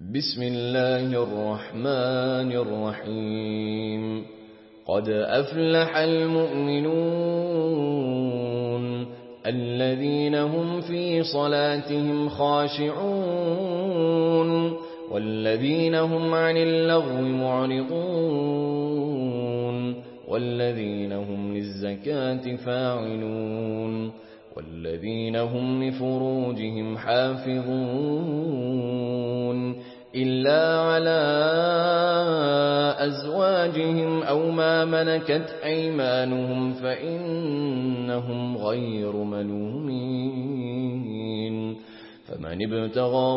بسم الله الرحمن الرحيم قد أفلح المؤمنون الذين هم في صلاتهم خاشعون والذين هم عن اللغو معرضون والذين هم للزكاة فاعلون والذين هم لفروجهم حافظون إلا على أزواجهم أو ما ملكت أيمانهم فإنهم غير ملومين فمن ابتغى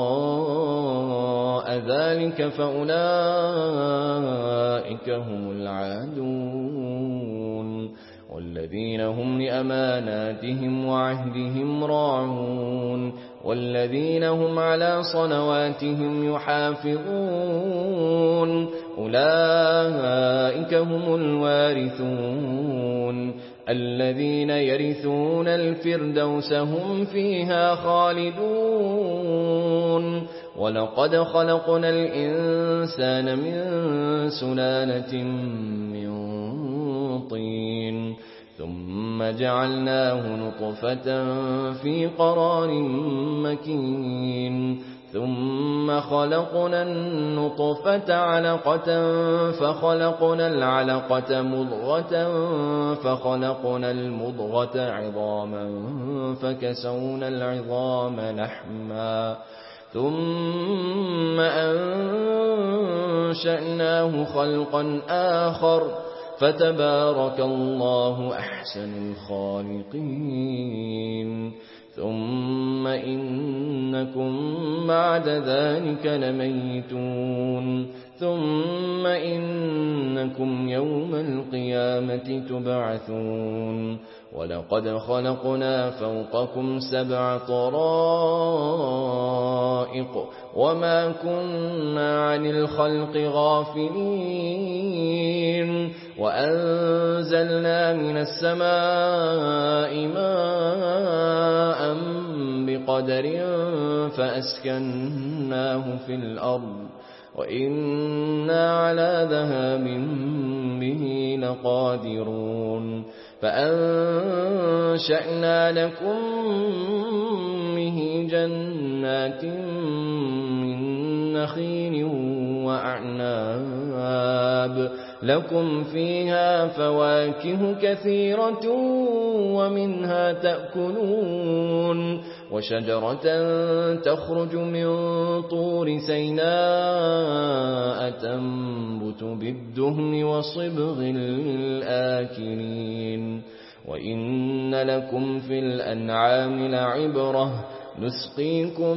وراء ذلك فأولئك هم العادون والذين هم لأماناتهم وعهدهم راعون والذين هم على صلواتهم يحافظون أولئك هم الوارثون الذين يرثون الفردوس هم فيها خالدون ولقد خلقنا الإنسان من سلالة من طين ثم جعلناه نطفة في قرار مكين ثم خلقنا النطفة علقة فخلقنا العلقة مضغة فخلقنا المضغة عظاما فكسونا العظام لحما ثم أنشأناه خلقا آخر فتبارك الله أحسن الخالقين ثم إنكم بعد ذلك لميتون ثم إنكم يوم القيامة تبعثون ولقد خلقنا فوقكم 7 طرائق وما كنا عن الخلق غافلين وأنزلنا من السماء ماء بقدر فأسكناه في الأرض وإنا على ذهاب به لقادرون فأنشأنا لكم به جنات من نخيل وأعناب لكم فيها فواكه كثيرة ومنها تأكلون وشجرة تخرج من طور سيناء تنبت بالدهن وصبغ للآكلين وإن لكم في الأنعام لعبرة نسقيكم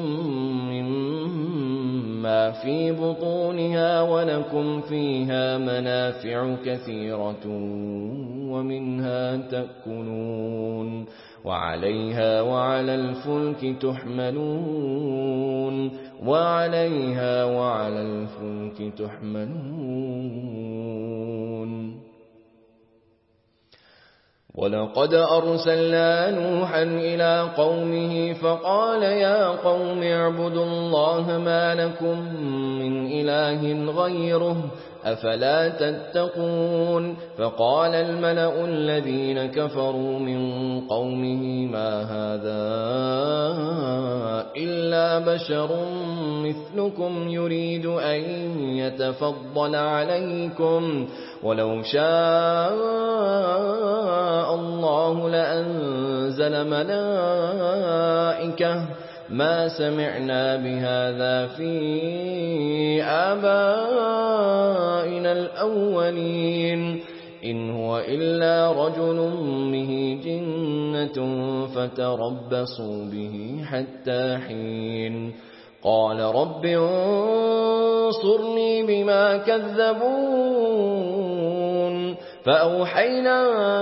مما في بطونها ولكم فيها منافع كثيرة ومنها تأكلون وعليها وعلى الفلك تحملون وعليها وعلى الفلك تحملون ولقد أرسلنا نوحا إلى قومه فقال يا قوم اعبدوا الله ما لكم من إله غيره أفلا تتقون فقال الملأ الذين كفروا من قومه ما هذا إلا بشر مثلكم يريد أن يتفضل عليكم ولو شاء الله لأنزل ملائكة ما سمعنا بهذا في آبائنا الأولين إن هو إلا رجل به جنة فتربصوا به حتى حين قال رب انصرني بما كذبون فأوحينا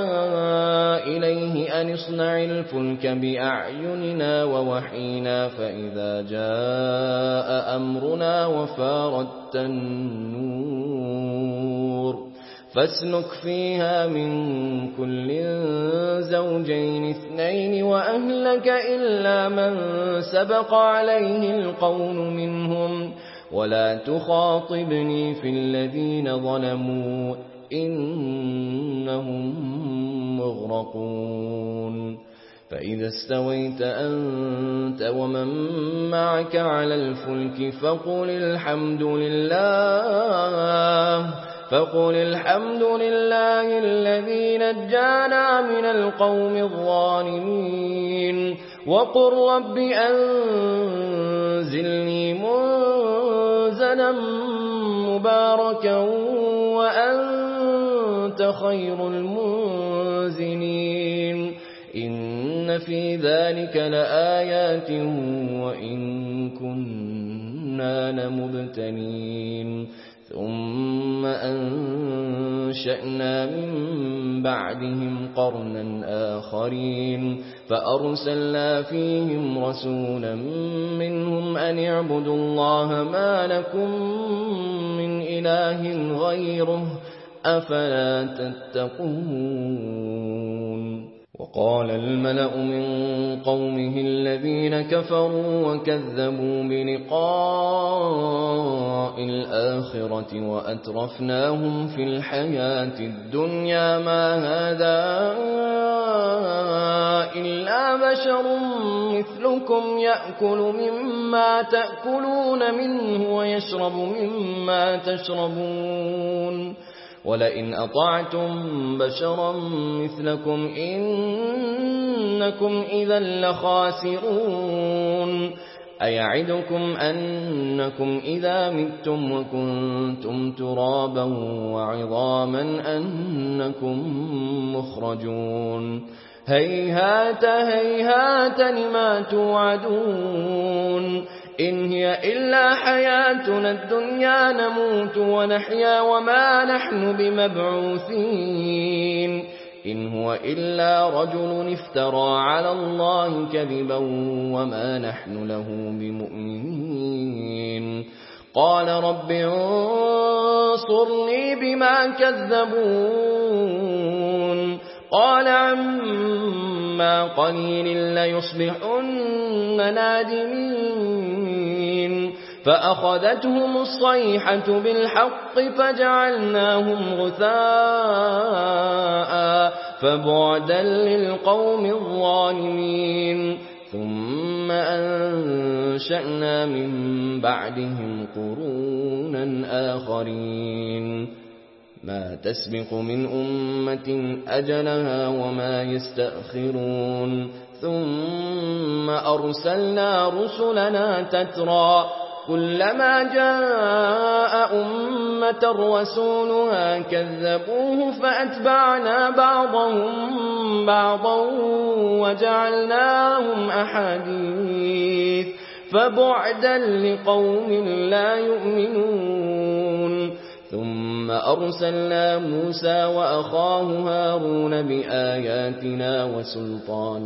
إليه أن اصنع الفلك بأعيننا ووحينا فإذا جاء أمرنا وفارت النور فاسلك فيها من كل زوجين 2 وأهلك إلا من سبق عليه القول منهم ولا تخاطبني في الذين ظلموا إنهم مغرقون فإذا استويت أنت ومن معك على الفلك فقل الحمد لله الذي نجانا من القوم الظالمين وقل رب أنزلني منزلا مباركا وأنت خير المنزلين إن في ذلك لآيات وإن كنا لمبتلين ثم أنشأنا من بعدهم قرنا آخرين فأرسلنا فيهم رسولا منهم أن اعبدوا الله ما لكم من إله غيره أفلا تتقون وقال الملأ من قومه الذين كفروا وكذبوا بلقاء الآخرة وأترفناهم في الحياة الدنيا ما هذا إلا بشر مثلكم يأكل مما تأكلون منه ويشرب مما تشربون ولئن أطعتم بشرا مثلكم إنكم إذا لخاسرون أيعدكم أنكم إذا متم وكنتم ترابا وعظاما أنكم مخرجون هيهات هيهات لما توعدون إن هي إلا حياتنا الدنيا نموت ونحيا وما نحن بمبعوثين إن هو إلا رجل افترى على الله كذبا وما نحن له بمؤمنين قال رب انصرني بما كذبون قال عما قليل ليصبحن نادمين فأخذتهم الصيحة بالحق فجعلناهم غثاء فبعدا للقوم الظالمين ثم أنشأنا من بعدهم قرونا آخرين ما تسبق من أمة أجلها وما يستأخرون ثم أرسلنا رسلنا تترى كلما جاء أمة رسولها كذبوه فأتبعنا بعضهم بعضا وجعلناهم أحاديث فبعدا لقوم لا يؤمنون ثم أرسلنا موسى وأخاه هارون بآياتنا وسلطان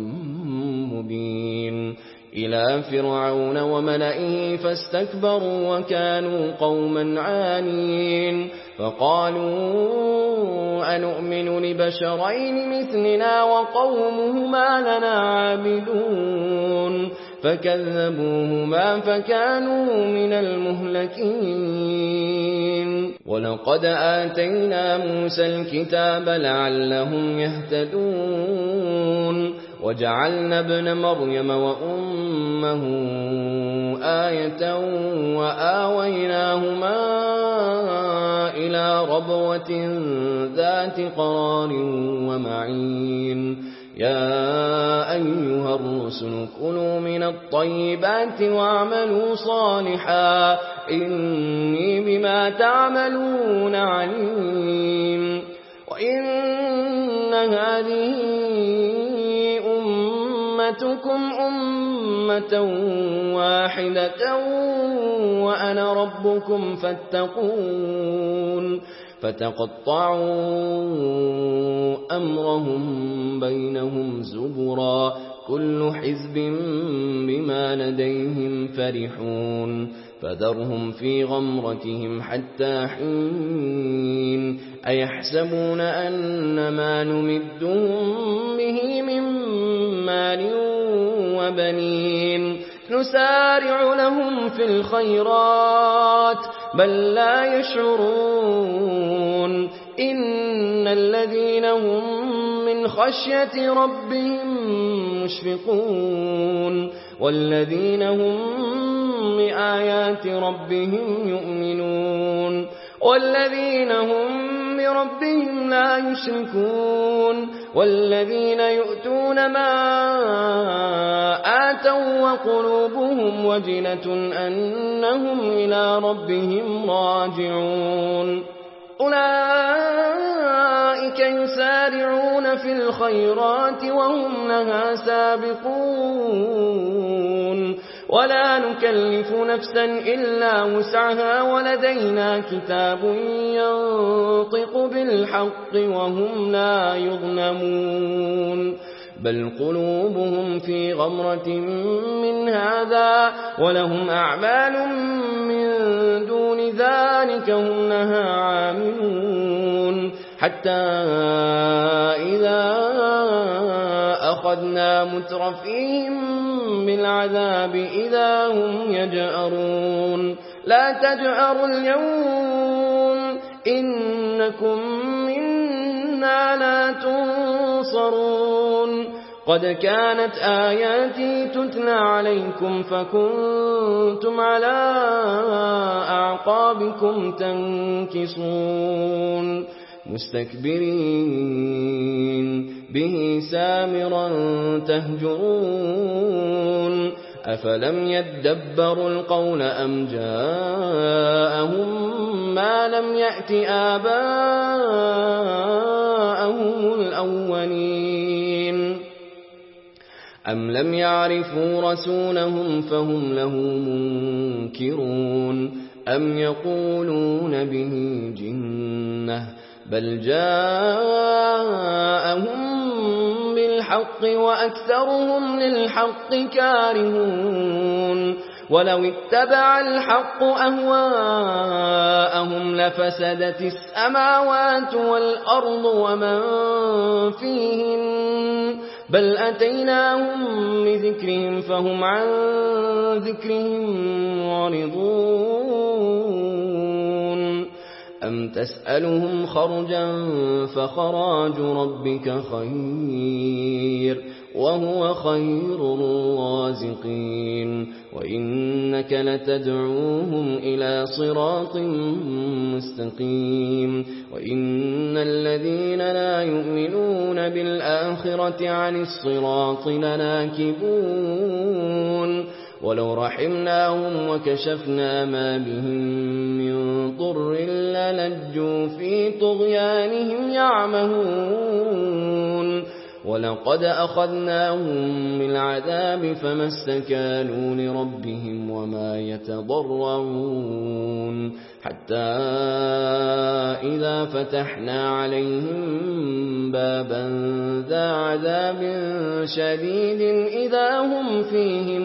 مبين إلى فرعون وملئه فاستكبروا وكانوا قوما عانين فقالوا أنؤمن لبشرين مثلنا وقومهما لنا عابدون فكذبوهما فكانوا من المهلكين ولقد آتينا موسى الكتاب لعلهم يهتدون وجعلنا ابن مريم وأمه آية وآويناهما إلى ربوة ذات قرار ومعين يا أيها الرسل كلوا من الطيبات واعملوا صالحا إني بما تعملون عليم وإن هذه أمتكم أمة واحدة وأنا ربكم فاتقون فتقطعوا أمرهم بينهم زبرا كل حزب بما لديهم فرحون فذرهم في غمرتهم حتى حين أيحسبون أن ما نمدهم به من مال وبنين نسارع لهم في الخيرات بل لا يشعرون إن الذين هم من خشية ربهم مشفقون والذين هم بآيات ربهم يؤمنون والذين هم بربهم لا يشركون والذين يؤتون ما آتوا وقلوبهم وجلة أنهم إلى ربهم راجعون أولئك يسارعون في الخيرات وهم لها سابقون ولا نكلف نفسا إلا وسعها ولدينا كتاب ينطق بالحق وهم لا يظلمون بل قلوبهم في غمرة من هذا ولهم أعمال من دون ذلك هم لها عاملون حتى إذا أخذنا مترفيهم بالعذاب إذا هم يجأرون لا تجأروا اليوم إنكم منا لا تنصرون قد كانت آياتي تتلى عليكم فكنتم على أعقابكم تنكصون مستكبرين به سامرا تهجرون أفلم يدبروا القول أم جاءهم ما لم يأت آباءهم الأولين أم لم يعرفوا رسولهم فهم له منكرون أم يقولون به جنة بل جاءهم بالحق وأكثرهم للحق كارهون ولو اتبع الحق أهواءهم لفسدت السماوات والأرض ومن فيهن بل أتيناهم بذكرهم فهم عن ذكرهم معرضون أم تسألهم خرجا فخراج ربك خير وهو خير الرازقين وإنك لتدعوهم إلى صراط مستقيم وإن الذين لا يؤمنون بالآخرة عن الصراط لناكبون ولو رحمناهم وكشفنا ما بهم من ضر للجوا في طغيانهم يعمهون ولقد أخذناهم بالعذاب فما استكانوا لربهم وما يتضرعون حتى إذا فتحنا عليهم بابا ذا عذاب شديد إذا هم فيه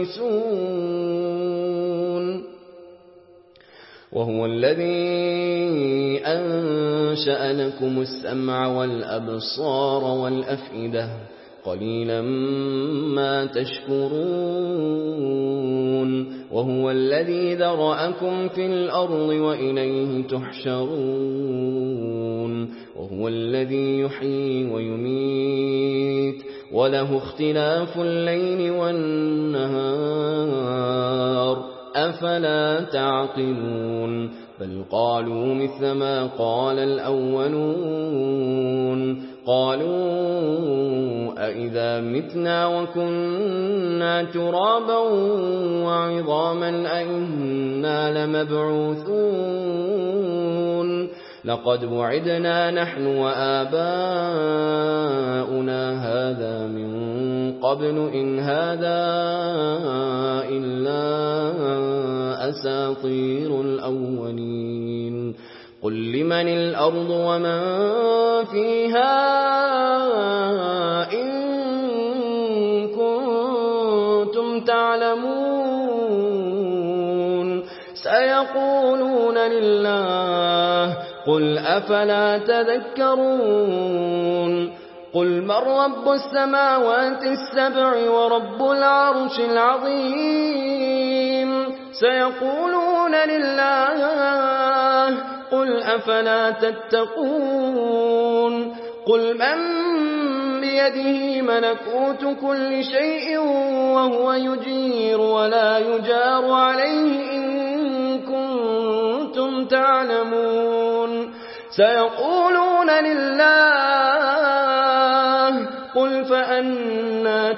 مبلسون وهو الذي أنشأ لكم السمع والأبصار والأفئدة قليلا ما تشكرون وهو الذي ذرأكم في الأرض وإليه تحشرون وهو الذي يحيي ويميت وله اختلاف الليل والنهار أفلا تعقلون بل قالوا مثل ما قال الأولون قالوا أئذا متنا وكنا ترابا وعظاما أئنا لمبعوثون لقد وعدنا نحن وآباؤنا هذا من قبل إن هذا إلا أساطير الأولين قل لمن الأرض ومن فيها إن كنتم تعلمون سيقولون لله قل أفلا تذكرون قل من رب السماوات السبع ورب العرش العظيم سيقولون لله قل أفلا تتقون قل من بيده ملكوت كل شيء وهو يجير ولا يجار عليه إن كنتم تعلمون سيقولون لله قل فأنى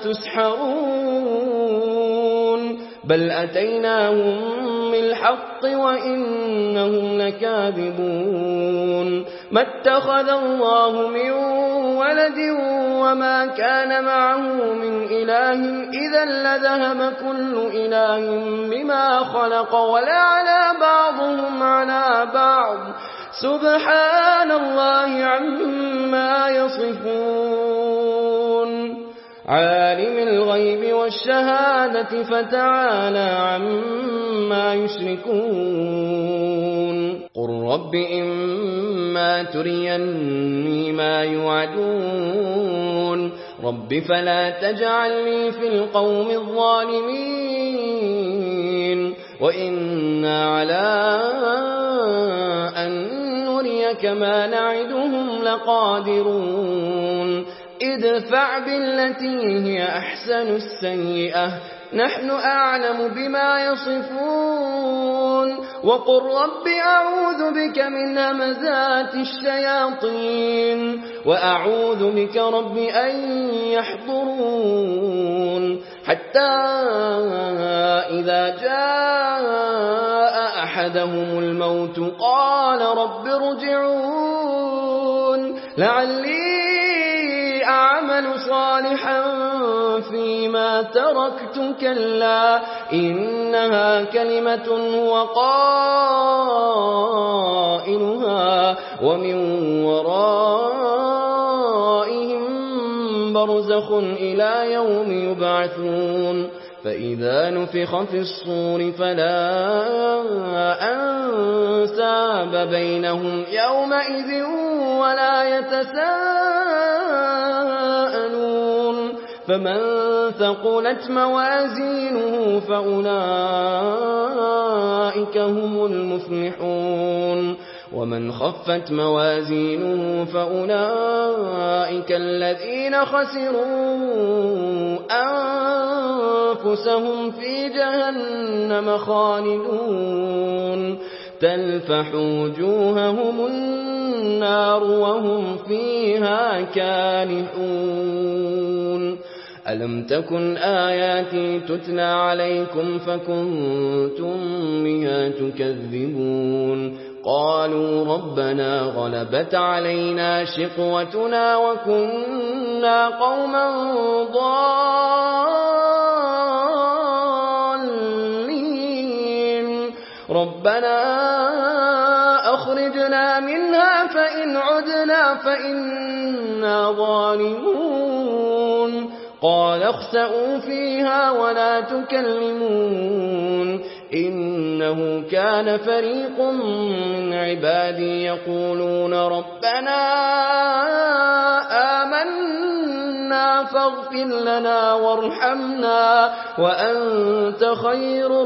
تسحرون بل أتيناهم بالحق وإنهم لكاذبون ما اتخذ الله من ولد وما كان معه من إله إذا لذهب كل إله بما خلق ولعلى بعضهم على بعض سبحان الله عما يصفون عالم الغيب والشهادة فتعالى عما يشركون قل رب إما تريني ما يوعدون رب فلا تجعلني في القوم الظالمين وإنا على أن نريك ما نعدهم لقادرون ادفع بالتي هي أحسن السيئة نحن أعلم بما يصفون وقل رب أعوذ بك من همزات الشياطين وأعوذ بك رب أن يحضرون حتى إذا جاء أحدهم الموت قال رب ارجعون لعلي أعمل صالحا فيما تركت كلا إنها كلمة هو قائلها ومن ورائهم برزخ إلى يوم يبعثون فإذا نفخ في الصور فلا أنساب بينهم يومئذ ولا يتساءلون فمن ثقلت موازينه فأولئك هم المفلحون ومن خفت موازينه فأولئك الذين خسروا أنفسهم في جهنم خالدون تلفح وجوههم النار وهم فيها كالحون ألم تكن آياتي تتلى عليكم فكنتم بها تكذبون قالوا ربنا غلبت علينا شقوتنا وكنا قوما ضالين ربنا أخرجنا منها فإن عدنا فإنا ظالمون قال اخسئوا فيها ولا تكلمون إنه كان فريق من عبادي يقولون ربنا آمنا فاغفر لنا وارحمنا وأنت خير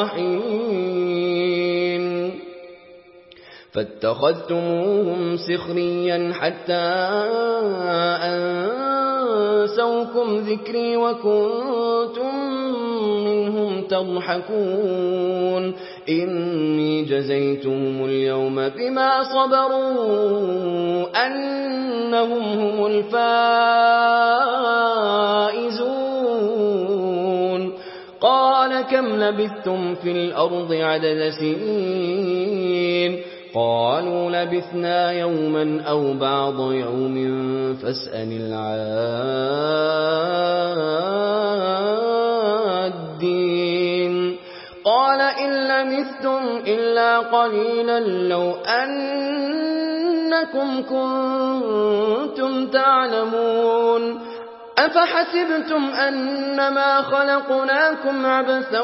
الراحمين فاتخذتموهم سخريا حتى أنسوكم ذكري وكنتم منهم تضحكون إني جزيتهم اليوم بما صبروا أنهم هم الفائزون قال كم لبثتم في الأرض عدد سنين قالوا لبثنا يوما أو بعض يوم فاسأل العادين قال إن لبثتم إلا قليلا لو أنكم كنتم تعلمون أفحسبتم أنما خلقناكم عبثا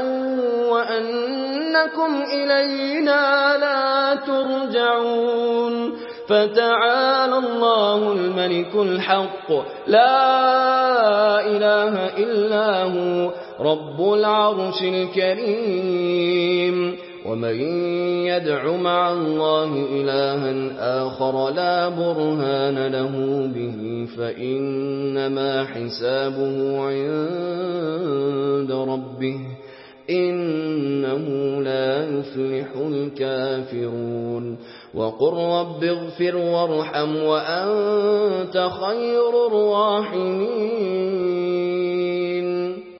وأنكم إلينا لا ترجعون فتعالى الله الملك الحق لا إله إلا هو رب العرش الكريم ومن يدع مع الله إلها آخر لا برهان له به فإنما حسابه عند ربه إنه لا يفلح الكافرون وقل رب اغفر وارحم وأنت خير الراحمين